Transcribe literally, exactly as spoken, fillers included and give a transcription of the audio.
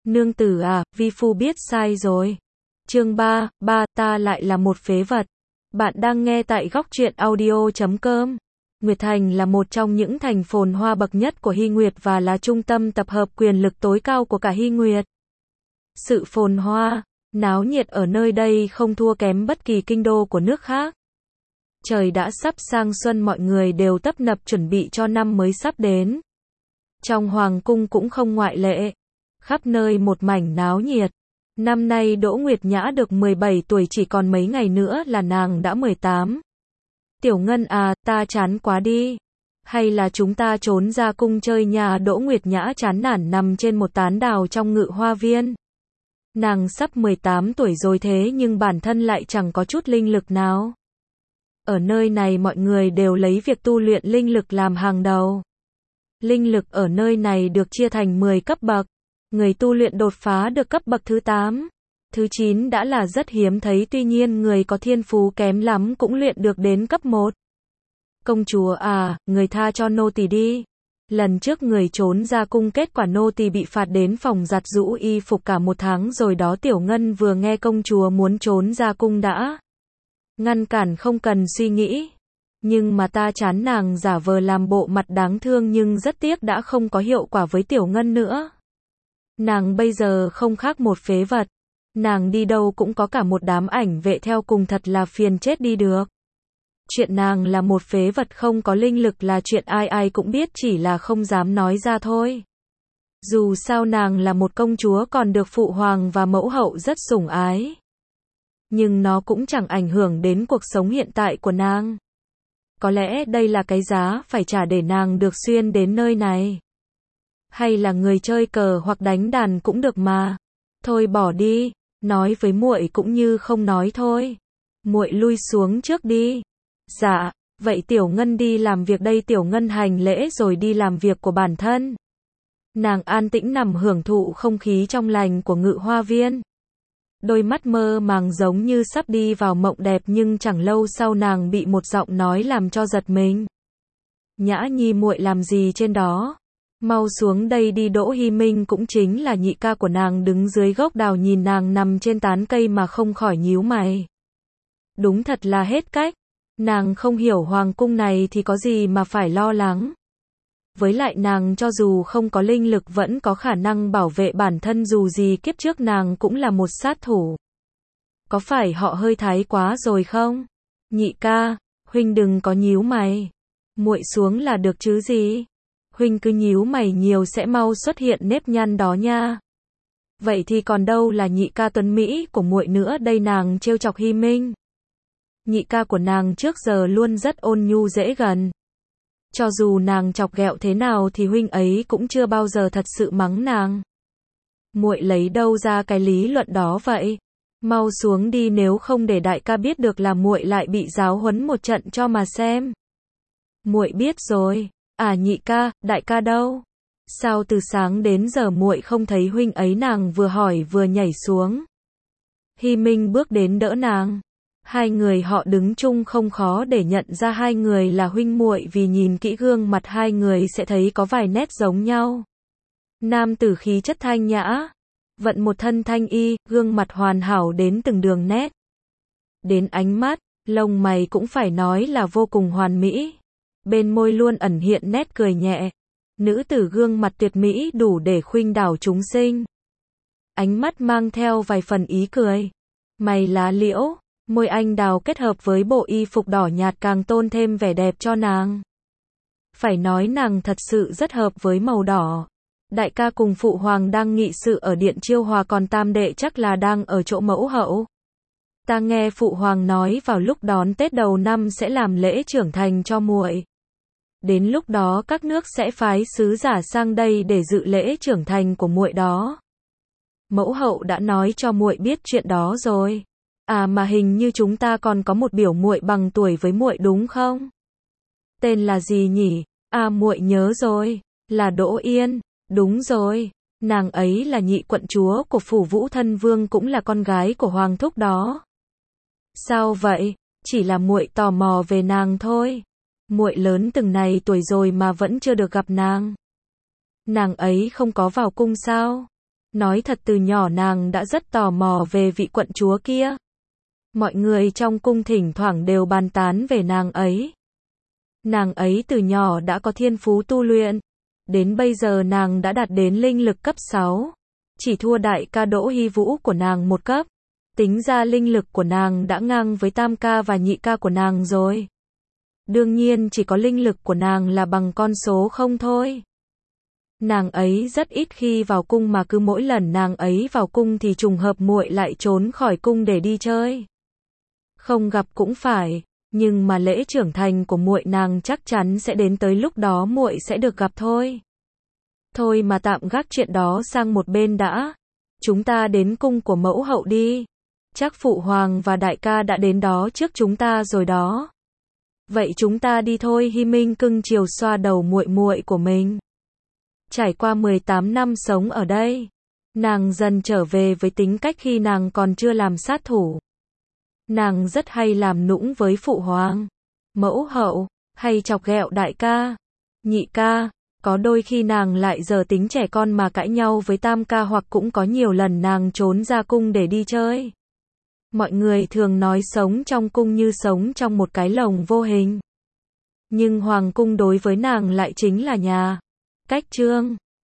Nương tử à, vi phu biết sai rồi. Chương ba, ba, ta lại là một phế vật. Bạn đang nghe tại góc truyện audio chấm com. Nguyệt Thành là một trong những thành phồn hoa bậc nhất của Hy Nguyệt và là trung tâm tập hợp quyền lực tối cao của cả Hy Nguyệt. Sự phồn hoa, náo nhiệt ở nơi đây không thua kém bất kỳ kinh đô của nước khác. Trời đã sắp sang xuân, mọi người đều tấp nập chuẩn bị cho năm mới sắp đến. Trong hoàng cung cũng không ngoại lệ. Khắp nơi một mảnh náo nhiệt. Năm nay Đỗ Nguyệt Nhã được mười bảy tuổi, chỉ còn mấy ngày nữa là nàng đã mười tám. Tiểu Ngân à, ta chán quá đi. Hay là chúng ta trốn ra cung chơi nhà? Đỗ Nguyệt Nhã chán nản nằm trên một tán đào trong ngự hoa viên. Nàng sắp mười tám tuổi rồi thế nhưng bản thân lại chẳng có chút linh lực nào. Ở nơi này mọi người đều lấy việc tu luyện linh lực làm hàng đầu. Linh lực ở nơi này được chia thành mười cấp bậc. Người tu luyện đột phá được cấp bậc thứ tám. Thứ chín đã là rất hiếm thấy, tuy nhiên người có thiên phú kém lắm cũng luyện được đến cấp một. Công chúa à, người tha cho nô tỳ đi. Lần trước người trốn ra cung, kết quả nô tỳ bị phạt đến phòng giặt giũ y phục cả một tháng rồi đó. Tiểu Ngân vừa nghe công chúa muốn trốn ra cung đã ngăn cản không cần suy nghĩ. Nhưng mà ta chán. Nàng giả vờ làm bộ mặt đáng thương nhưng rất tiếc đã không có hiệu quả với Tiểu Ngân nữa. Nàng bây giờ không khác một phế vật. Nàng đi đâu cũng có cả một đám ảnh vệ theo cùng, thật là phiền chết đi được. Chuyện nàng là một phế vật không có linh lực là chuyện ai ai cũng biết, chỉ là không dám nói ra thôi. Dù sao nàng là một công chúa còn được phụ hoàng và mẫu hậu rất sủng ái. Nhưng nó cũng chẳng ảnh hưởng đến cuộc sống hiện tại của nàng. Có lẽ đây là cái giá phải trả để nàng được xuyên đến nơi này. Hay là người chơi cờ hoặc đánh đàn cũng được mà. Thôi bỏ đi, nói với muội cũng như không nói thôi. Muội lui xuống trước đi. Dạ, vậy Tiểu Ngân đi làm việc đây. Tiểu Ngân hành lễ rồi đi làm việc của bản thân. Nàng an tĩnh nằm hưởng thụ không khí trong lành của ngự hoa viên. Đôi mắt mơ màng giống như sắp đi vào mộng đẹp, nhưng chẳng lâu sau nàng bị một giọng nói làm cho giật mình. Nhã Nhi, muội làm gì trên đó? Mau xuống đây đi. Đỗ Hy Minh cũng chính là nhị ca của nàng đứng dưới gốc đào nhìn nàng nằm trên tán cây mà không khỏi nhíu mày. Đúng thật là hết cách. Nàng không hiểu hoàng cung này thì có gì mà phải lo lắng. Với lại nàng cho dù không có linh lực vẫn có khả năng bảo vệ bản thân, dù gì kiếp trước nàng cũng là một sát thủ. Có phải họ hơi thái quá rồi không? Nhị ca, huynh đừng có nhíu mày. Muội xuống là được chứ gì? Huynh cứ nhíu mày nhiều sẽ mau xuất hiện nếp nhăn đó nha. Vậy thì còn đâu là nhị ca tuấn Mỹ của muội nữa đây? Nàng trêu chọc Hy Minh. Nhị ca của nàng trước giờ luôn rất ôn nhu dễ gần. Cho dù nàng chọc ghẹo thế nào thì huynh ấy cũng chưa bao giờ thật sự mắng nàng. Muội lấy đâu ra cái lý luận đó vậy? Mau xuống đi, nếu không để đại ca biết được là muội lại bị giáo huấn một trận cho mà xem. Muội biết rồi. À nhị ca, đại ca đâu? Sao từ sáng đến giờ muội không thấy huynh ấy? Nàng vừa hỏi vừa nhảy xuống. Hy Minh bước đến đỡ nàng. Hai người họ đứng chung không khó để nhận ra hai người là huynh muội, vì nhìn kỹ gương mặt hai người sẽ thấy có vài nét giống nhau. Nam tử khí chất thanh nhã, vận một thân thanh y, gương mặt hoàn hảo đến từng đường nét. Đến ánh mắt, lông mày cũng phải nói là vô cùng hoàn mỹ. Bên môi luôn ẩn hiện nét cười nhẹ. Nữ tử gương mặt tuyệt mỹ đủ để khuynh đảo chúng sinh. Ánh mắt mang theo vài phần ý cười. Mày lá liễu, môi anh đào kết hợp với bộ y phục đỏ nhạt càng tôn thêm vẻ đẹp cho nàng. Phải nói nàng thật sự rất hợp với màu đỏ. Đại ca cùng phụ hoàng đang nghị sự ở điện Chiêu Hòa, còn tam đệ chắc là đang ở chỗ mẫu hậu. Ta nghe phụ hoàng nói vào lúc đón Tết đầu năm sẽ làm lễ trưởng thành cho muội. Đến lúc đó các nước sẽ phái sứ giả sang đây để dự lễ trưởng thành của muội đó. Mẫu hậu đã nói cho muội biết chuyện đó rồi. À mà hình như chúng ta còn có một biểu muội bằng tuổi với muội đúng không? Tên là gì nhỉ? À muội nhớ rồi, là Đỗ Yên. Đúng rồi, nàng ấy là nhị quận chúa của phủ Vũ Thân Vương, cũng là con gái của hoàng thúc đó. Sao vậy? Chỉ là muội tò mò về nàng thôi. Muội lớn từng này tuổi rồi mà vẫn chưa được gặp nàng. Nàng ấy không có vào cung sao? Nói thật từ nhỏ nàng đã rất tò mò về vị quận chúa kia. Mọi người trong cung thỉnh thoảng đều bàn tán về nàng ấy. Nàng ấy từ nhỏ đã có thiên phú tu luyện. Đến bây giờ nàng đã đạt đến linh lực cấp sáu. Chỉ thua đại ca Đỗ Hy Vũ của nàng một cấp. Tính ra linh lực của nàng đã ngang với tam ca và nhị ca của nàng rồi. Đương nhiên chỉ có linh lực của nàng là bằng con số không thôi. Nàng ấy rất ít khi vào cung mà cứ mỗi lần nàng ấy vào cung thì trùng hợp muội lại trốn khỏi cung để đi chơi. Không gặp cũng phải, nhưng mà lễ trưởng thành của muội nàng chắc chắn sẽ đến tới lúc đó muội sẽ được gặp thôi. Thôi mà tạm gác chuyện đó sang một bên đã. Chúng ta đến cung của mẫu hậu đi. Chắc phụ hoàng và đại ca đã đến đó trước chúng ta rồi đó. Vậy chúng ta đi thôi. Hy Minh cưng chiều xoa đầu muội muội của mình. Trải qua mười tám năm sống ở đây, nàng dần trở về với tính cách khi nàng còn chưa làm sát thủ. Nàng rất hay làm nũng với phụ hoàng, mẫu hậu, hay chọc ghẹo đại ca, nhị ca. Có đôi khi nàng lại giờ tính trẻ con mà cãi nhau với tam ca, hoặc cũng có nhiều lần nàng trốn ra cung để đi chơi. Mọi người thường nói sống trong cung như sống trong một cái lồng vô hình. Nhưng hoàng cung đối với nàng lại chính là nhà. Cách chương